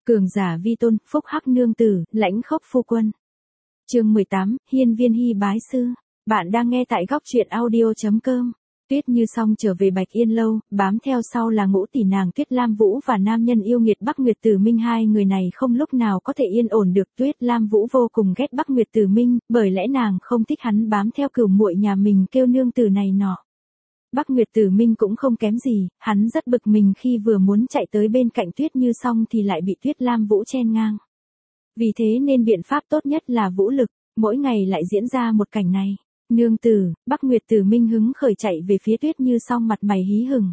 Cường giả vi tôn, phúc hắc nương tử, lãnh khốc phu quân. Chương 18, Hiên Viên Hy bái sư. Bạn đang nghe tại góc truyện audio.com. Tuyết Như Song trở về Bạch Yên lâu, bám theo sau là ngũ tỷ nàng Tuyết Lam Vũ và nam nhân yêu nghiệt Bắc Nguyệt Tử Minh. Hai người này không lúc nào có thể yên ổn được. Tuyết Lam Vũ vô cùng ghét Bắc Nguyệt Tử Minh, bởi lẽ nàng không thích hắn bám theo cửu muội nhà mình kêu nương tử này nọ. Bắc Nguyệt Tử Minh cũng không kém gì, hắn rất bực mình khi vừa muốn chạy tới bên cạnh Tuyết Như Song thì lại bị Tuyết Lam Vũ chen ngang. Vì thế nên biện pháp tốt nhất là vũ lực, mỗi ngày lại diễn ra một cảnh này. Nương tử, Bắc Nguyệt Tử Minh hứng khởi chạy về phía Tuyết Như Song mặt mày hí hửng.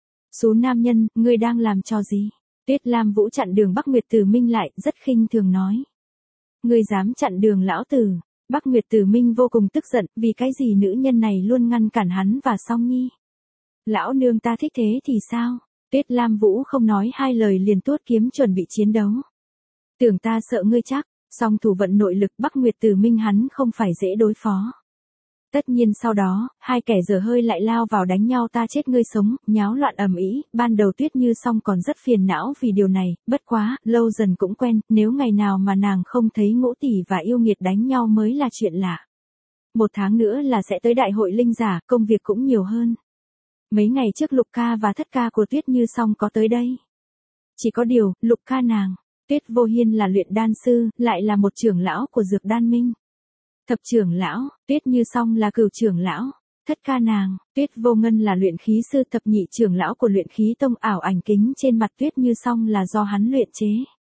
Số nam nhân, ngươi đang làm trò gì? Tuyết Lam Vũ chặn đường Bắc Nguyệt Tử Minh lại, rất khinh thường nói. Ngươi dám chặn đường lão tử? Bắc Nguyệt Tử Minh vô cùng tức giận, vì cái gì nữ nhân này luôn ngăn cản hắn và Song Nhi. Lão nương ta thích thế thì sao? Tuyết Lam Vũ không nói hai lời liền tuốt kiếm chuẩn bị chiến đấu. Tưởng ta sợ ngươi chắc, song thủ vận nội lực Bắc Nguyệt Tử Minh hắn không phải dễ đối phó. Tất nhiên sau đó, hai kẻ dở hơi lại lao vào đánh nhau ta chết ngươi sống, nháo loạn ầm ĩ. Ban đầu Tuyết Như Song còn rất phiền não vì điều này, bất quá, lâu dần cũng quen, nếu ngày nào mà nàng không thấy ngũ tỷ và yêu nghiệt đánh nhau mới là chuyện lạ. Một tháng nữa là sẽ tới đại hội linh giả, công việc cũng nhiều hơn. Mấy ngày trước Lục ca và Thất ca của Tuyết Như Song có tới đây. Chỉ có điều, Lục ca nàng, Tuyết Vô Hiên là luyện đan sư, lại là một trưởng lão của Dược Đan Minh. Thập trưởng lão, Tuyết Như Song là cửu trưởng lão. Thất ca nàng, Tuyết Vô Ngân là luyện khí sư. Thập nhị trưởng lão của luyện khí tông. Ảo ảnh kính trên mặt Tuyết Như Song là do hắn luyện chế.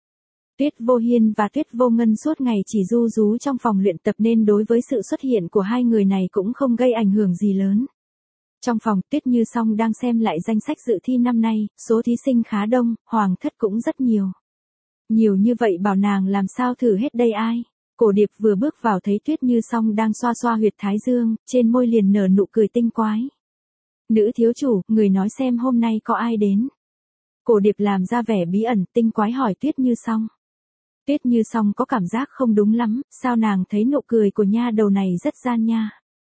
Tuyết Vô Hiên và Tuyết Vô Ngân suốt ngày chỉ ru rú trong phòng luyện tập nên đối với sự xuất hiện của hai người này cũng không gây ảnh hưởng gì lớn. Trong phòng, Tuyết Như Song đang xem lại danh sách dự thi năm nay, số thí sinh khá đông, hoàng thất cũng rất nhiều. Nhiều như vậy bảo nàng làm sao thử hết đây ai? Cổ Điệp vừa bước vào thấy Tuyết Như Song đang xoa xoa huyệt thái dương, trên môi liền nở nụ cười tinh quái. Nữ thiếu chủ, người nói xem hôm nay có ai đến? Cổ Điệp làm ra vẻ bí ẩn, tinh quái hỏi Tuyết Như Song. Tuyết Như Song có cảm giác không đúng lắm, sao nàng thấy nụ cười của nha đầu này rất gian nha.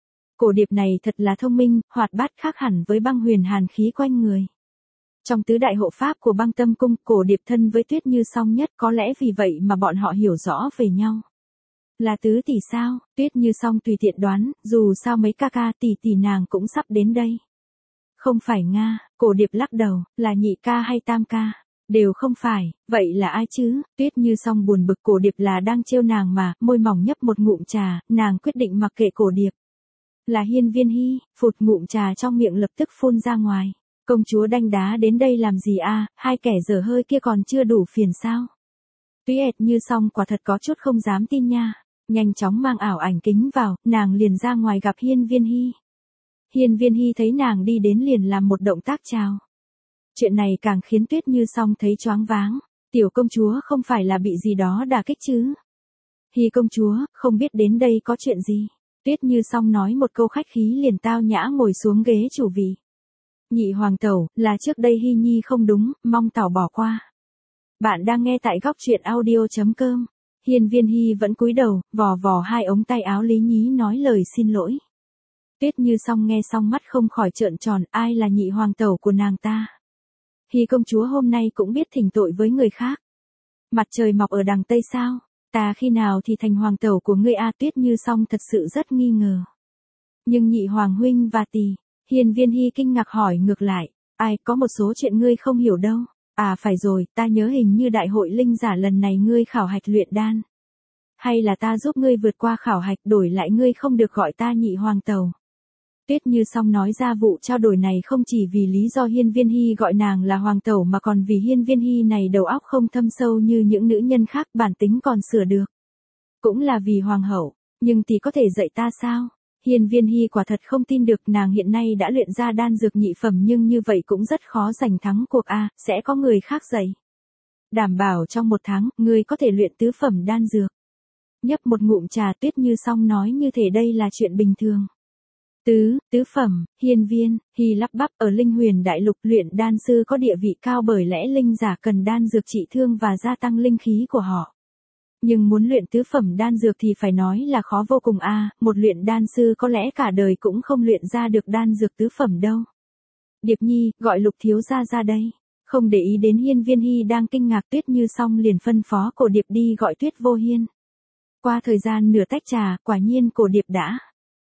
Cổ Điệp này thật là thông minh, hoạt bát khác hẳn với Băng Huyền hàn khí quanh người. Trong tứ đại hộ pháp của Băng Tâm Cung, Cổ Điệp thân với Tuyết Như Song nhất, có lẽ vì vậy mà bọn họ hiểu rõ về nhau. Là tứ tỷ sao? Tuyết Như Song tùy tiện đoán, dù sao mấy ca ca tỷ tỷ nàng cũng sắp đến đây. Không phải Nga, Cổ Điệp lắc đầu, là nhị ca hay tam ca? Đều không phải, vậy là ai chứ? Tuyết Như Song buồn bực. Cổ Điệp là đang trêu nàng mà, môi mỏng nhấp một ngụm trà, nàng quyết định mặc kệ Cổ Điệp. Là Hiên Viên Hy, phụt ngụm trà trong miệng lập tức phun ra ngoài. Công chúa đanh đá đến đây làm gì a? Hai kẻ dở hơi kia còn chưa đủ phiền sao? Tuyết Như Song quả thật có chút không dám tin nha. Nhanh chóng mang ảo ảnh kính vào, nàng liền ra ngoài gặp Hiên Viên Hy. Hiên Viên Hy thấy nàng đi đến liền làm một động tác chào. Chuyện này càng khiến Tuyết Như Song thấy choáng váng. Tiểu công chúa không phải là bị gì đó đả kích chứ? Hy công chúa, không biết đến đây có chuyện gì? Tuyết Như Song nói một câu khách khí liền tao nhã ngồi xuống ghế chủ vị. Nhị hoàng tẩu, là trước đây Hy nhi không đúng, mong tẩu bỏ qua. Bạn đang nghe tại góc truyện audio.com. Hiên Viên Hy vẫn cúi đầu, vò vò hai ống tay áo lý nhí nói lời xin lỗi. Tuyết Như Song nghe xong mắt không khỏi trợn tròn, ai là nhị hoàng tẩu của nàng ta? Hy công chúa hôm nay cũng biết thỉnh tội với người khác. Mặt trời mọc ở đằng Tây sao? Ta khi nào thì thành hoàng tẩu của ngươi a? Tuyết Như Song thật sự rất nghi ngờ. Nhưng nhị hoàng huynh và tỷ, Hiên Viên Hy kinh ngạc hỏi ngược lại, ai có một số chuyện ngươi không hiểu đâu. À phải rồi, ta nhớ hình như đại hội linh giả lần này ngươi khảo hạch luyện đan. Hay là ta giúp ngươi vượt qua khảo hạch đổi lại ngươi không được gọi ta nhị hoàng tẩu. Tuyết Như Song nói ra vụ trao đổi này không chỉ vì lý do Hiên Viên Hy gọi nàng là hoàng tẩu mà còn vì Hiên Viên Hy này đầu óc không thâm sâu như những nữ nhân khác, bản tính còn sửa được. Cũng là vì hoàng hậu, nhưng tỷ có thể dạy ta sao? Hiên Viên Hy quả thật không tin được, nàng hiện nay đã luyện ra đan dược nhị phẩm nhưng như vậy cũng rất khó giành thắng cuộc a, sẽ có người khác dạy. Đảm bảo trong một tháng, ngươi có thể luyện tứ phẩm đan dược. Nhấp một ngụm trà, Tuyết Như Song nói như thể đây là chuyện bình thường. Tứ phẩm, Hiên Viên Hy lắp bắp, ở Linh Huyền Đại Lục luyện đan sư có địa vị cao bởi lẽ linh giả cần đan dược trị thương và gia tăng linh khí của họ. Nhưng muốn luyện tứ phẩm đan dược thì phải nói là khó vô cùng a, một luyện đan sư có lẽ cả đời cũng không luyện ra được đan dược tứ phẩm đâu. Điệp Nhi, gọi Lục thiếu gia ra đây. Không để ý đến Hiên Viên Hy đang kinh ngạc, Tuyết Như xong liền phân phó Cổ Điệp đi gọi Tuyết Vô Hiên. Qua thời gian nửa tách trà, quả nhiên Cổ Điệp đã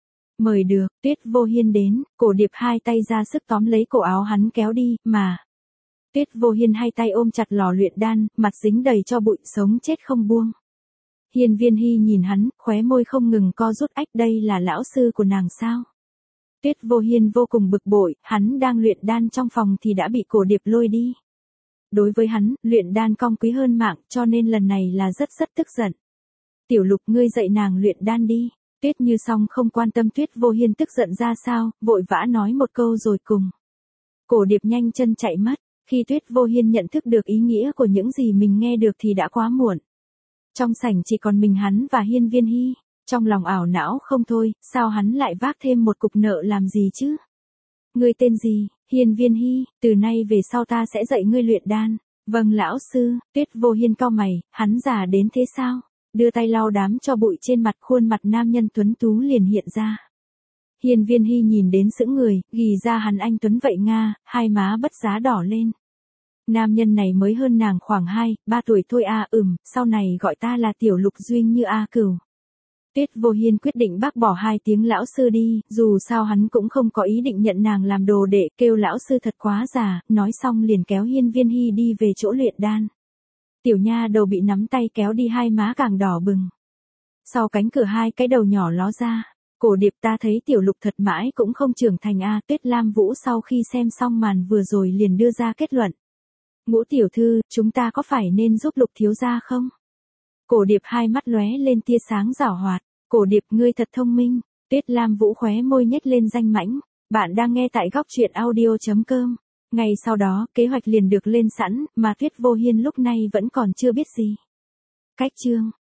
mời được. Tuyết Vô Hiên đến, Cổ Điệp hai tay ra sức tóm lấy cổ áo hắn kéo đi, mà Tuyết Vô Hiên hai tay ôm chặt lò luyện đan, mặt dính đầy cho bụi, sống chết không buông. Hiên Viên Hy nhìn hắn, khóe môi không ngừng co rút, ách, đây là lão sư của nàng sao? Tuyết Vô Hiên vô cùng bực bội, hắn đang luyện đan trong phòng thì đã bị Cổ Điệp lôi đi. Đối với hắn, luyện đan cong quý hơn mạng, cho nên lần này là rất tức giận. Tiểu Lục, ngươi dạy nàng luyện đan đi. Tuyết Như xong không quan tâm Tuyết Vô Hiên tức giận ra sao, vội vã nói một câu rồi cùng Cổ Điệp nhanh chân chạy mất. Khi Tuyết Vô Hiên nhận thức được ý nghĩa của những gì mình nghe được thì đã quá muộn. Trong sảnh chỉ còn mình hắn và Hiên Viên Hy, trong lòng ảo não không thôi, sao hắn lại vác thêm một cục nợ làm gì chứ? Ngươi tên gì? Hiên Viên Hy, từ nay về sau ta sẽ dạy ngươi luyện đan. Vâng lão sư. Tuyết Vô Hiên cau mày, hắn già đến thế sao? Đưa tay lau đám cho bụi trên mặt, khuôn mặt nam nhân tuấn tú liền hiện ra. Hiên Viên Hy nhìn đến sững người, ghi ra hắn anh tuấn vậy Nga, hai má bất giá đỏ lên. Nam nhân này mới hơn nàng khoảng 2-3 tuổi thôi à, sau này gọi ta là Tiểu Lục Duyên Như a cửu. Tuyết Vô Hiên quyết định bác bỏ 2 tiếng lão sư đi, dù sao hắn cũng không có ý định nhận nàng làm đồ đệ, kêu lão sư thật quá già, nói xong liền kéo Hiên Viên Hy đi về chỗ luyện đan. Tiểu nha đầu bị nắm tay kéo đi, hai má càng đỏ bừng. Sau cánh cửa 2 cái đầu nhỏ ló ra. Cổ Điệp, ta thấy Tiểu Lục thật mãi cũng không trưởng thành a. Tuyết Lam Vũ sau khi xem xong màn vừa rồi liền đưa ra kết luận. Ngũ tiểu thư, chúng ta có phải nên giúp Lục thiếu gia không? Cổ Điệp hai mắt lóe lên tia sáng giảo hoạt. Cổ Điệp, ngươi thật thông minh. Tuyết Lam Vũ khóe môi nhếch lên danh mãnh. Bạn đang nghe tại góc truyện audio.com. Ngay sau đó, kế hoạch liền được lên sẵn, mà Tuyết Vô Hiên lúc này vẫn còn chưa biết gì. Cách chương